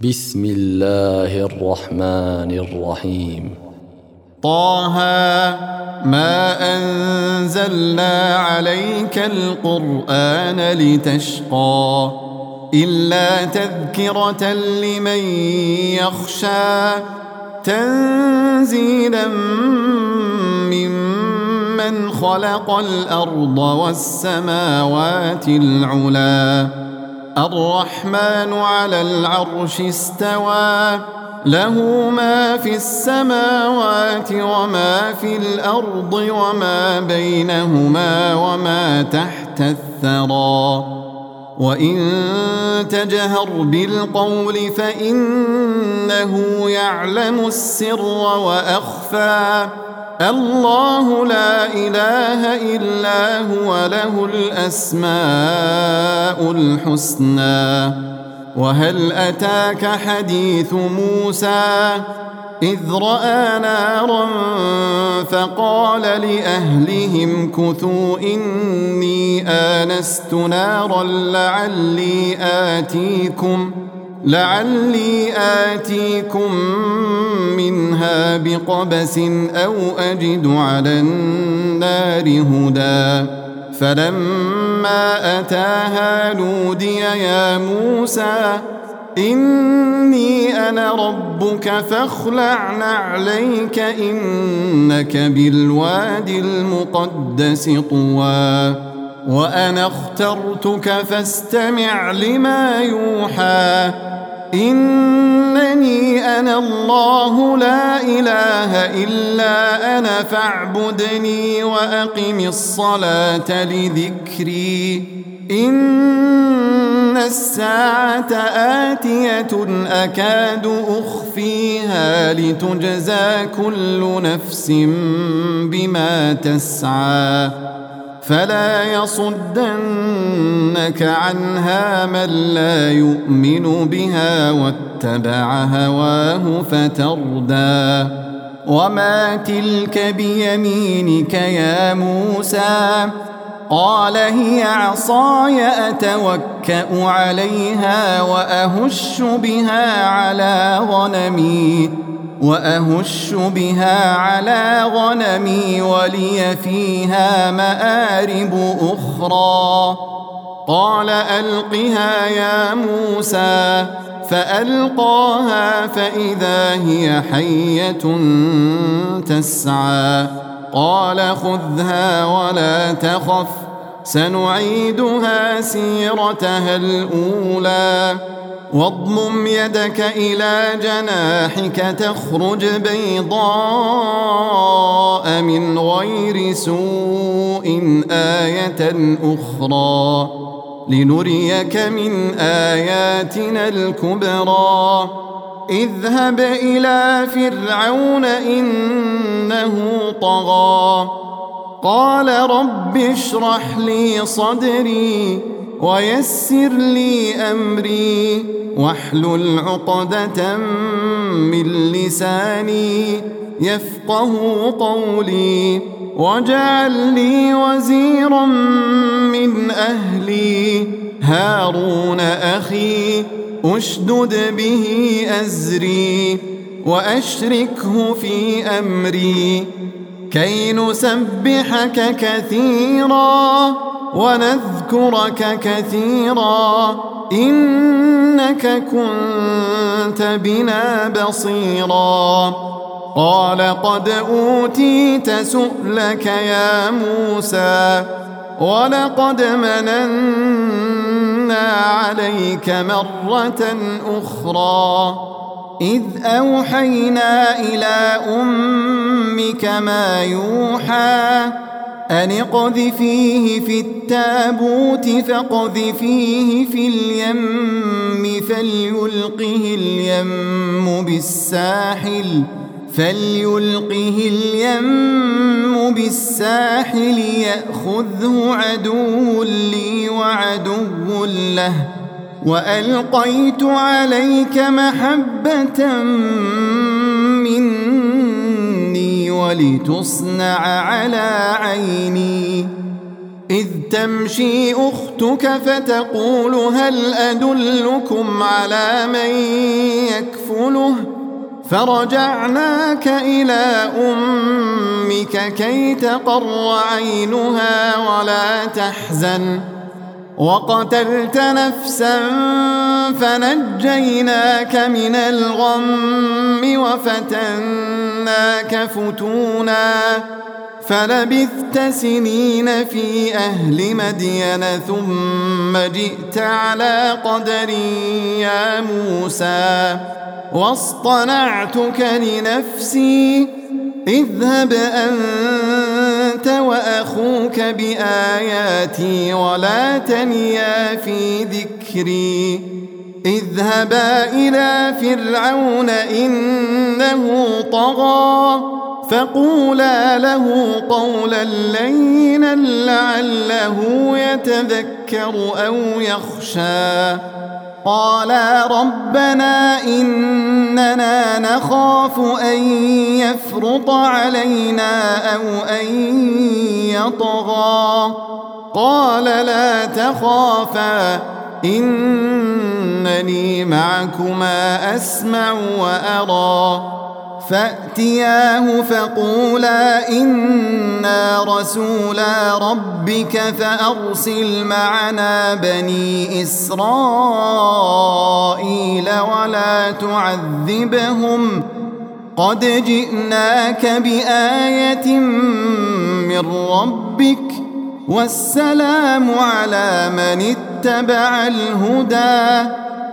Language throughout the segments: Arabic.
بسم الله الرحمن الرحيم. طه ما أنزلنا عليك القرآن لتشقى إلا تذكرة لمن يخشى تنزيلا ممن خلق الأرض والسماوات العلى الرحمن على العرش استوى له ما في السماوات وما في الأرض وما بينهما وما تحت الثرى وإن تجهر بالقول فإنه يعلم السر وأخفى الله لا إله إلا هو له الأسماء الحسنى. وهل أتاك حديث موسى إذ رأى نارا فقال لأهلهم كثوا إني آنست نارا لعلي آتيكم منها بقبس أو أجد على النار هدى فلما أتاها نودي يا موسى إني أنا ربك فاخلع نعليك إنك بالواد المقدس طوى وأنا اخترتك فاستمع لما يوحى إنني أنا الله لا إله إلا أنا فاعبدني وأقم الصلاة لذكري إن الساعة آتية أكاد أخفيها لتجزى كل نفس بما تسعى فلا يصدنك عنها من لا يؤمن بها واتبع هواه فتردى وما تلك بيمينك يا موسى قال هي عصاي أتوكأ عليها وأهش بها على غنمي ولي فيها مآرب أخرى قال ألقها يا موسى فألقاها فإذا هي حية تسعى قال خذها ولا تخف سنعيدها سيرتها الأولى واضمم يدك إلى جناحك تخرج بيضاء من غير سوء آية أخرى لنريك من آياتنا الكبرى اذهب إلى فرعون إنه طغى قال رب اشرح لي صدري ويسر لي أمري واحلل عقدة من لساني يفقه قولي واجعل لي وزيرا من أهلي هارون أخي أشدد به أزري وأشركه في أمري كي نسبحك كثيرا ونذكرك كثيرا إنك كنت بنا بصيرا قال قد أوتيت سؤلك يا موسى ولقد مننا عليك مرة أخرى إذ أوحينا إلى أمك ما يوحى أن اقذفيه في التابوت فاقذفيه في اليم فليلقه اليم بالساحل يأخذه عدو لي وعدو له وألقيت عليك محبة مني ولتصنع على عيني إذ تمشي أختك فتقول هل أدلكم على من يكفله فرجعناك إلى أمك كي تقر عينها ولا تحزن وقتلت نفسا فنجيناك من الغم وفتناك فتونا فلبثت سنين في أهل مدين ثم جئت على قدر يا موسى واصطنعتك لنفسي اذهب أنت وأخوك بآياتي ولا تنيا في ذكري اذهبا إلى فرعون إنه طغى فقولا له قولا لينا لعله يتذكر أو يخشى قالا ربنا إننا نخاف أن يفرط علينا أو أن يطغى قال لا تخافا إنني معكما أسمع وأرى فأتياه فقولا إنا رسولا ربك فأرسل معنا بني إسرائيل ولا تعذبهم قد جئناك بآية من ربك والسلام على من اتبع الهدى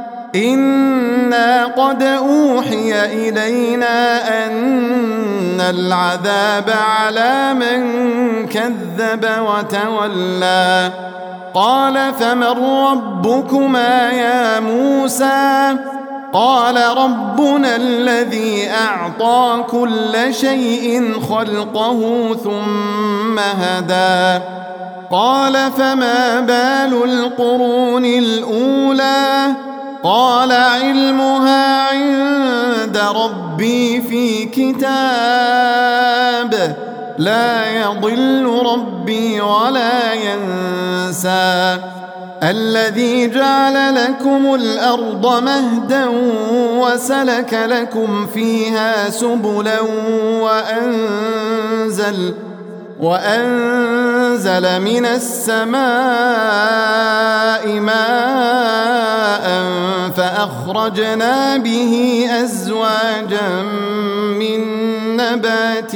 إنا قد أوحي إلينا أن العذاب على من كذب وتولى قال فمن ربكما يا موسى قال ربنا الذي أعطى كل شيء خلقه ثم هدى قال فما بال القرون الأولى قال علمها عند ربي في كتاب لا يضل ربي ولا ينسى الذي جعل لكم الأرض مهدا وسلك لكم فيها سبلا وأنزل من السماء ماء فأخرجنا به أزواجا من نبات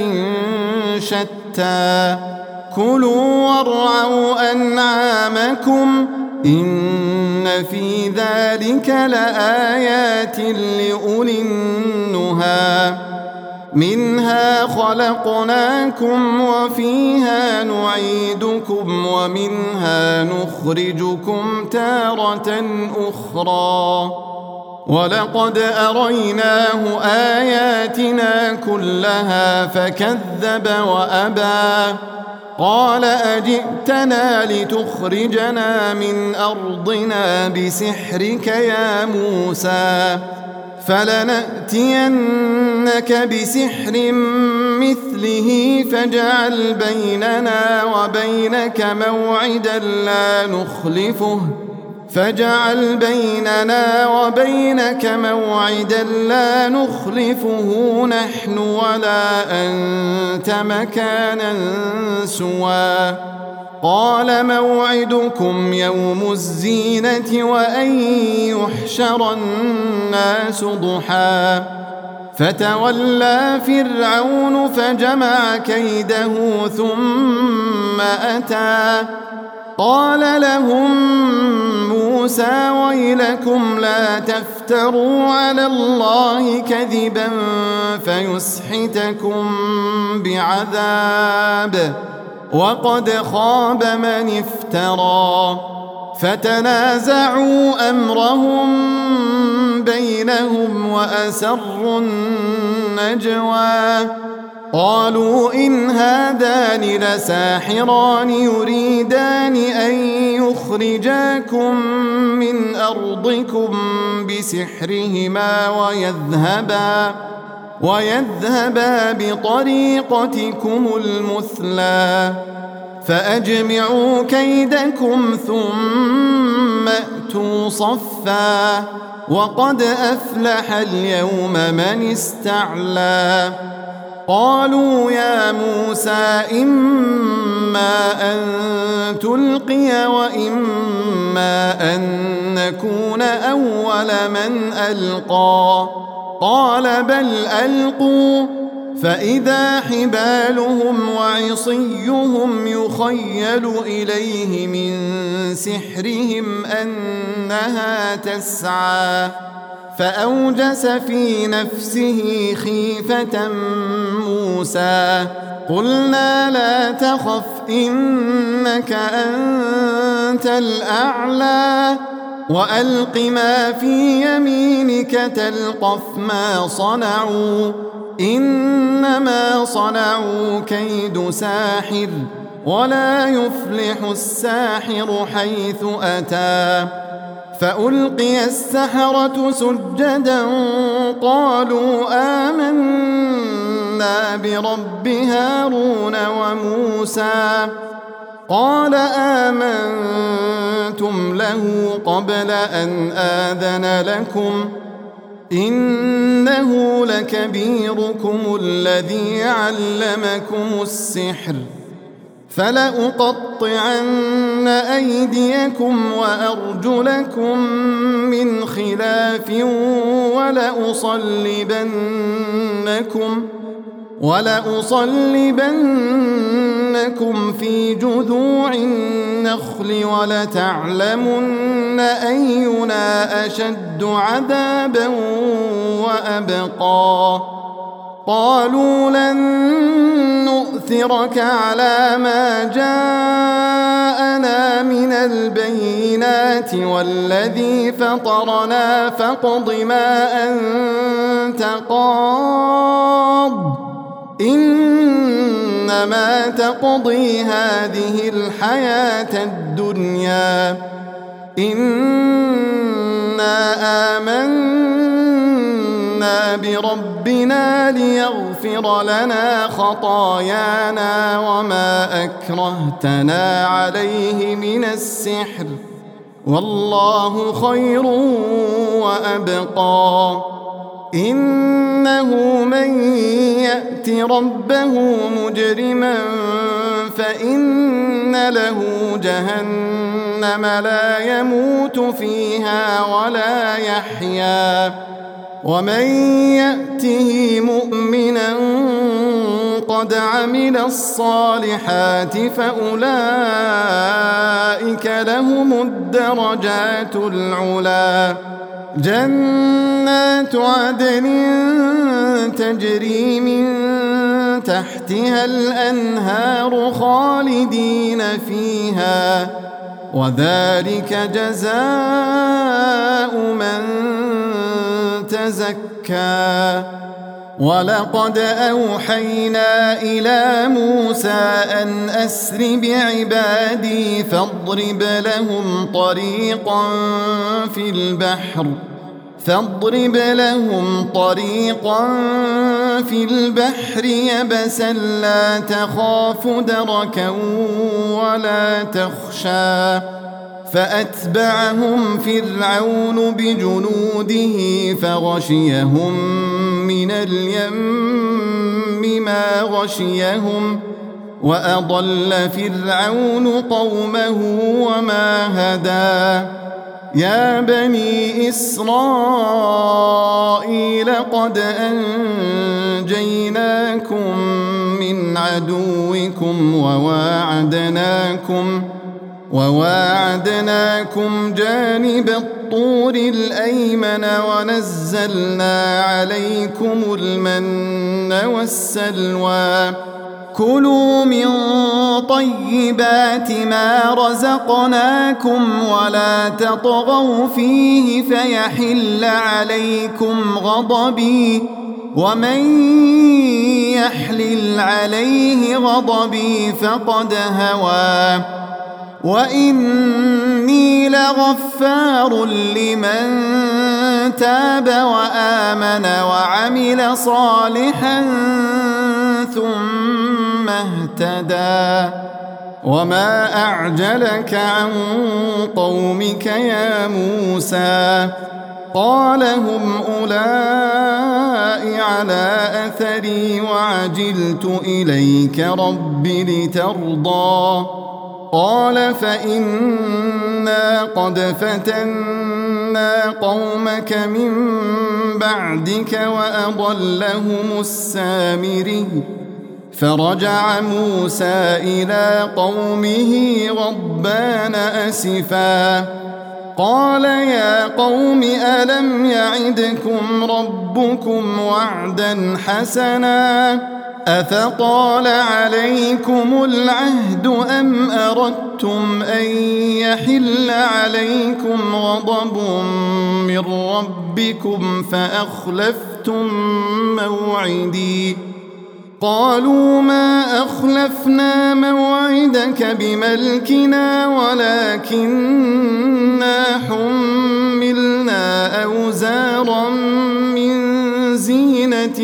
شتى كلوا وارعوا أنعامكم إن في ذلك لآيات لأولي النهى منها خلقناكم وفيها نعيدكم ومنها نخرجكم تارة أخرى ولقد أريناه آياتنا كلها فكذب وأبى قال أجئتنا لتخرجنا من أرضنا بسحرك يا موسى فلنأتينك بسحر مثله فاجعل بيننا وبينك موعدا لا نخلفه نحن ولا أنت مكانا سوى قال موعدكم يوم الزينة وأن يحشر الناس ضحى فتولى فرعون فجمع كيده ثم أتى قال لهم موسى ويلكم لا تفتروا على الله كذبا فيسحتكم بعذاب وقد خاب من افترى فتنازعوا أمرهم بينهم وأسروا النجوى قالوا إن هذان لساحران يريدان أن يخرجاكم من أرضكم بسحرهما ويذهبا بطريقتكم المثلى فأجمعوا كيدكم ثم أتوا صفا وقد أفلح اليوم من استعلى. قالوا يا موسى إما أن تلقي وإما أن نكون أول من ألقى. قال بل ألقوا فإذا حبالهم وعصيهم يخيل إليه من سحرهم أنها تسعى. فأوجس في نفسه خيفة موسى. قلنا لا تخف إنك أنت الأعلى وألق ما في يمينك تلقف ما صنعوا إنما صنعوا كيد ساحر ولا يفلح الساحر حيث أتى. فألقي السحرة سجدا قالوا آمنا برب هارون وموسى. قال آمنتم له قبل أن آذن لكم إنه لكبيركم الذي علمكم السحر فلأقطعن أيديكم وأرجلكم من خلاف ولأصلبنكم في جذوع النخل ولتعلمن أينا أشد عذابا وأبقى. قالوا لن نؤثرك على ما جاءنا من البينات والذي فطرنا فاقض ما أنت قاض إنما تقضي هذه الحياة الدنيا إنا آمنا بربنا ليغفر لنا خطايانا وما أكرهتنا عليه من السحر والله خير وأبقى. إنه من يأت ربه مجرما فإن له جهنم لا يموت فيها ولا يحيا ومن يأته مؤمنا قد عمل الصالحات فأولئك لهم الدرجات العلى. جنات عدن تجري من تحتها الأنهار خالدين فيها وذلك جزاء من تزكى. ولقد أوحينا إلى موسى أن أسر بعبادي فاضرب لهم طريقا في البحر يبسا لا تخاف دركا ولا تخشى. فأتبعهم فرعون بجنوده فغشيهم من اليم ما غشيهم وأضل فرعون قومه وما هدى. يا بني إسرائيل قد أنجيناكم من عدوكم وواعدناكم جانب الطور الأيمن ونزلنا عليكم المن والسلوى. كلوا من طيبات ما رزقناكم ولا تطغوا فيه فيحل عليكم غضبي ومن يحلل عليه غضبي فقد هوى. وإني لغفار لمن تاب وآمن وعمل صالحا ثم اهتدى. وما أعجلك عن قومك يا موسى قال هم أولئك على أثري وعجلت إليك رب لترضى قال فإنا قد فتنا قومك من بعدك وأضلهم السامري فرجع موسى إلى قومه غضبان أسفا قال يا قوم ألم يعدكم ربكم وعدا حسنا أفطال عليكم العهد أم أردتم أن يحل عليكم غضب من ربكم فأخلفتم موعدي قالوا ما أخلفنا موعدك بملكنا ولكننا حملنا أوزارا من زينة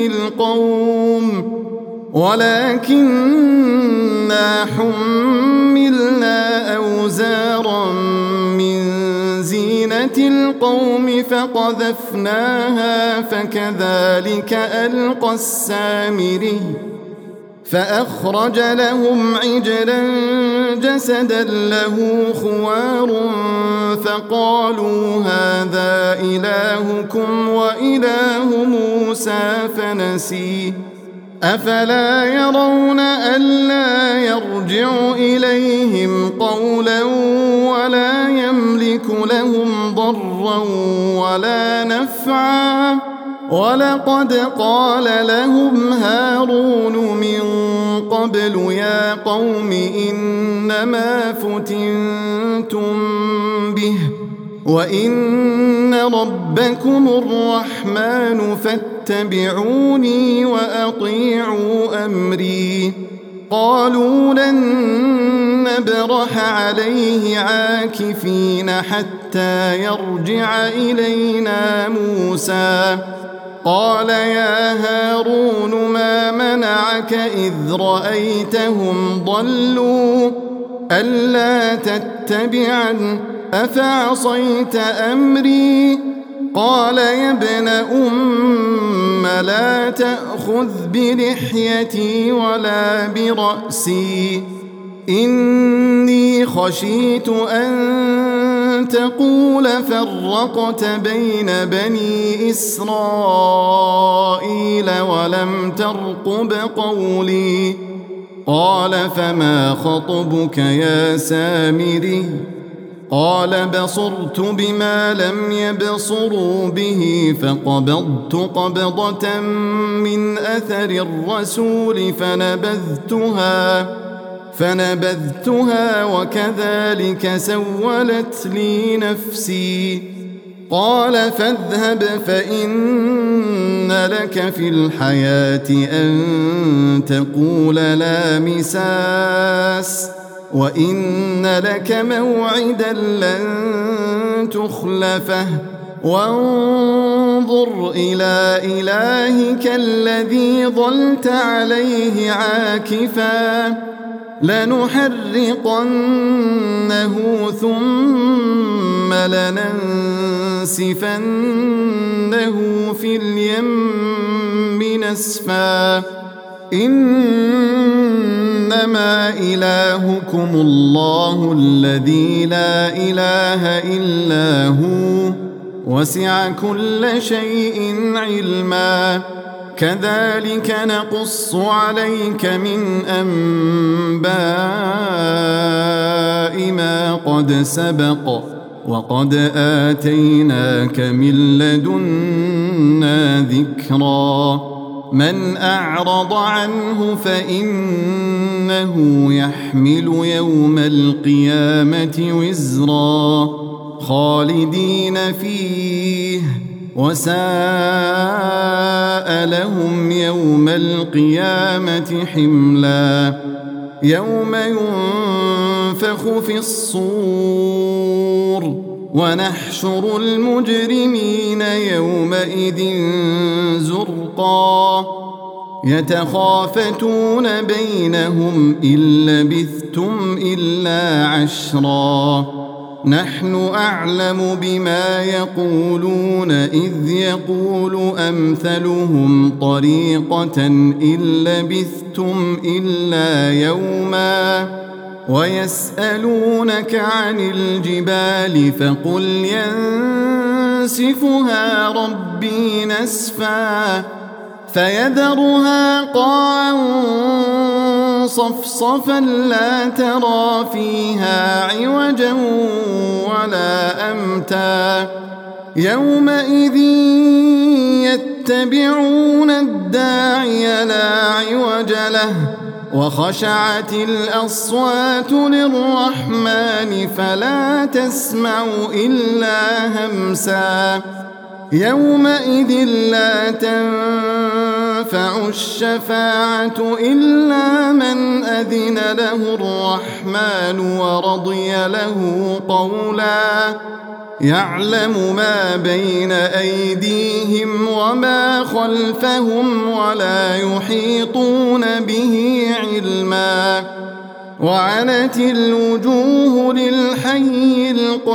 القوم فقذفناها فكذلك ألقى السامري فأخرج لهم عجلا جسدا له خوار فقالوا هذا إلهكم وإله موسى فنسي أفلا يرون ألا يرجع إليهم قولا ولا يملك لهم ضرا ولا نفعا ولقد قال لهم هارون من قبل يا قوم إنما فتنتم به وإن ربكم الرحمن فاتبعوني وأطيعوا أمري قالوا لن نبرح عليه عاكفين حتى يرجع إلينا موسى قال يا هارون ما منعك إذ رأيتهم ضلوا ألا تتبعن أفعصيت أمري قال يا ابن أم لا تأخذ بلحيتي ولا برأسي إني خشيت أن تقول فرقت بين بني إسرائيل ولم ترقب قولي قال فما خطبك يا سامري قال بصرت بما لم يبصروا به فقبضت قبضة من أثر الرسول فنبذتها وكذلك سولت لي نفسي قال فاذهب فإن لك في الحياة أن تقول لا مساس وإن لك موعدا لن تخلفه وانظر إلى إلهك الذي ظلت عليه عاكفا لنحرقنه ثم لننسفنه في اليم نسفا إنما إلهكم الله الذي لا إله إلا هو وسع كل شيء علما كذلك نقص عليك من أنباء ما قد سبق وقد آتيناك من لدنا ذكرا من أعرض عنه فإنه يحمل يوم القيامة وزرا خالدين فيه وساء لهم يوم القيامة حملا يوم ينفخ في الصور ونحشر المجرمين يومئذ زرقا يتخافتون بينهم إن لبثتم إلا عشرا نحن أعلم بما يقولون إذ يقول أمثلهم طريقة إن لبثتم إلا يوما ويسألونك عن الجبال فقل ينسفها ربي نسفا فيذرها قاعا صفصفا لا ترى فيها عوجا ولا أمتا يومئذ يتبعون الداعي لا عوج له وخشعت الأصوات للرحمن فلا تسمع إلا همسا يومئذ لا تنفع الشفاعة إلا من أذن له الرحمن ورضي له قولا يعلم ما بين أيديهم وما خلفهم ولا يحيطون به علما وعنت الوجوه للحي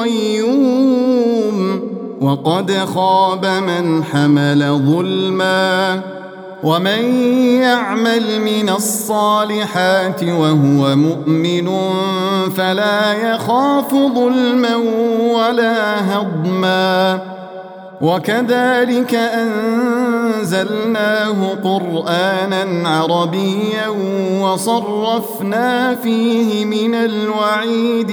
القيوم وقد خاب من حمل ظلما ومن يعمل من الصالحات وهو مؤمن فلا يخاف ظلما ولا هضما وكذلك أنزلناه قرآنا عربيا وصرفنا فيه من الوعيد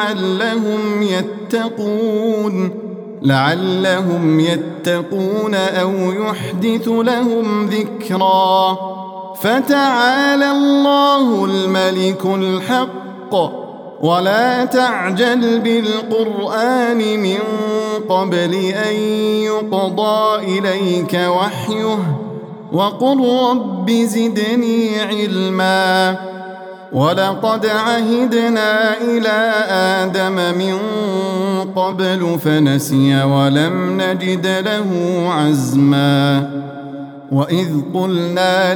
لعلهم يتقون أو يحدث لهم ذكرا فتعالى الله الملك الحق ولا تعجل بالقرآن من قبل أن يقضى إليك وحيه وقل رب زدني علما ولقد عهدنا إلى آدم من قبل فنسي ولم نجد له عزما وإذ قلنا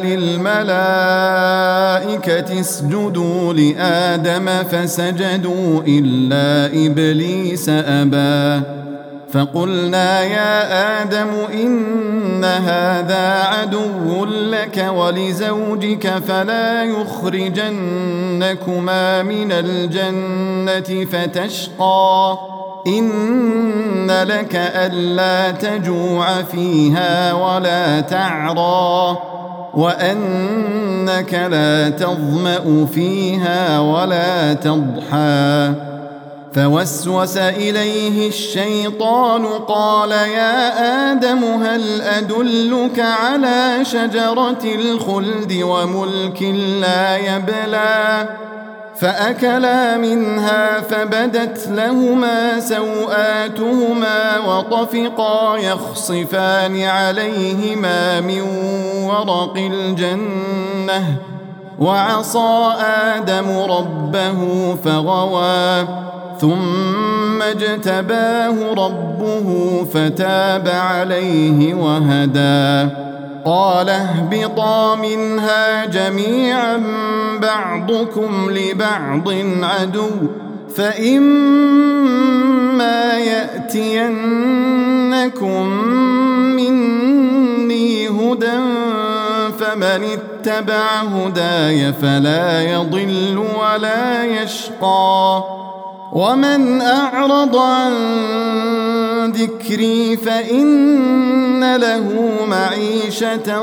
للملائكة اسجدوا لآدم فسجدوا إلا إبليس أبى فقلنا يا آدم إن هذا عدو لك ولزوجك فلا يخرجنكما من الجنة فتشقى إن لك ألا تجوع فيها ولا تعرى وأنك لا تظمأ فيها ولا تضحى فوسوس إليه الشيطان قال يا آدم هل أدلك على شجرة الخلد وملك لا يبلى فأكلا منها فبدت لهما سوآتهما وطفقا يخصفان عليهما من ورق الجنة وعصى آدم ربه فغوى ثم اجتباه ربه فتاب عليه وهدى قال اهبطا منها جميعا بعضكم لبعض عدو فإما يأتينكم مني هدى فمن اتبع هداي فلا يضل ولا يشقى ومن أعرض عن ذكري فإن له معيشة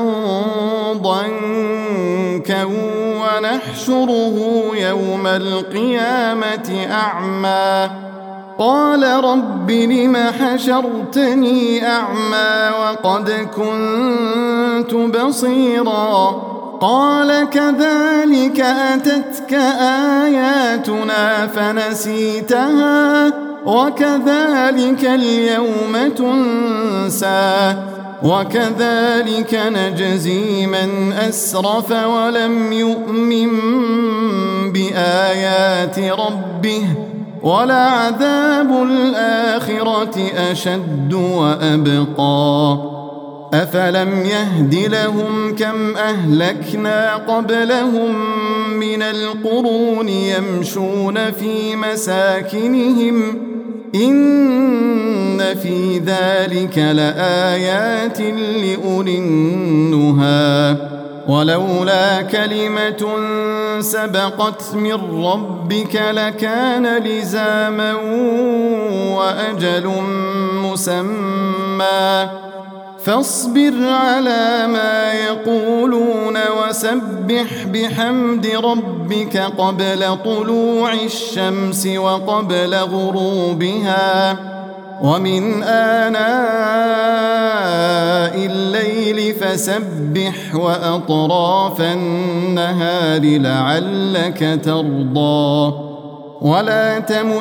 ضنكا ونحشره يوم القيامة أعمى قال رب لم حشرتني أعمى وقد كنت بصيرا قال كذلك أتتك آياتنا فنسيتها وكذلك اليوم تنسى وكذلك نجزي من أسرف ولم يؤمن بآيات ربه ولعذاب الآخرة أشد وأبقى أفلم يهد لهم كم أهلكنا قبلهم من القرون يمشون في مساكنهم إن في ذلك لآيات لأولي النهى ولولا كلمة سبقت من ربك لكان لزاما وأجل مسمى فاصبر على ما يقولون وسبح بحمد ربك قبل طلوع الشمس وقبل غروبها ومن آناء الليل فسبح وأطراف النهار لعلك ترضى ولا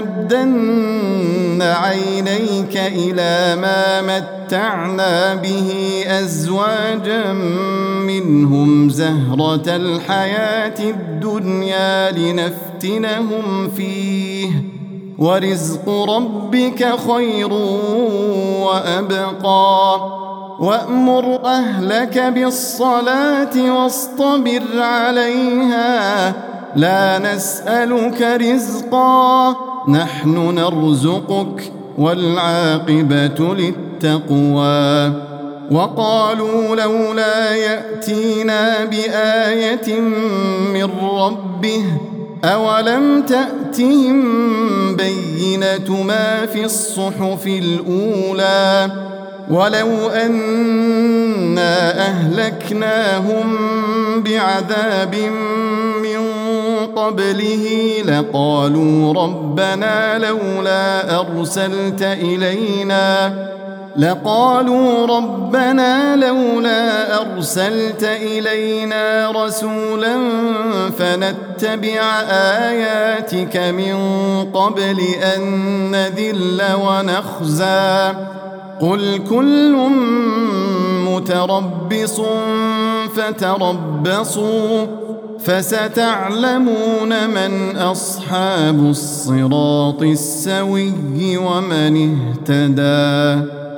تمدن عينيك إلى ما متعنا به أزواجا منهم زهرة الحياة الدنيا لنفتنهم فيه ورزق ربك خير وأبقى وأمر أهلك بالصلاة واصطبر عليها لا نسألك رزقا نحن نرزقك والعاقبة للتقوى وقالوا لولا يأتينا بآية من ربه أولم تأتهم بينة ما في الصحف الأولى ولو أنا أهلكناهم بعذاب من قبله لقالوا ربنا لولا أرسلت إلينا رسولا فنتبع آياتك من قبل أن نذل ونخزى قل كل متربص فتربصوا فستعلمون من أصحاب الصراط السوي ومن اهتدى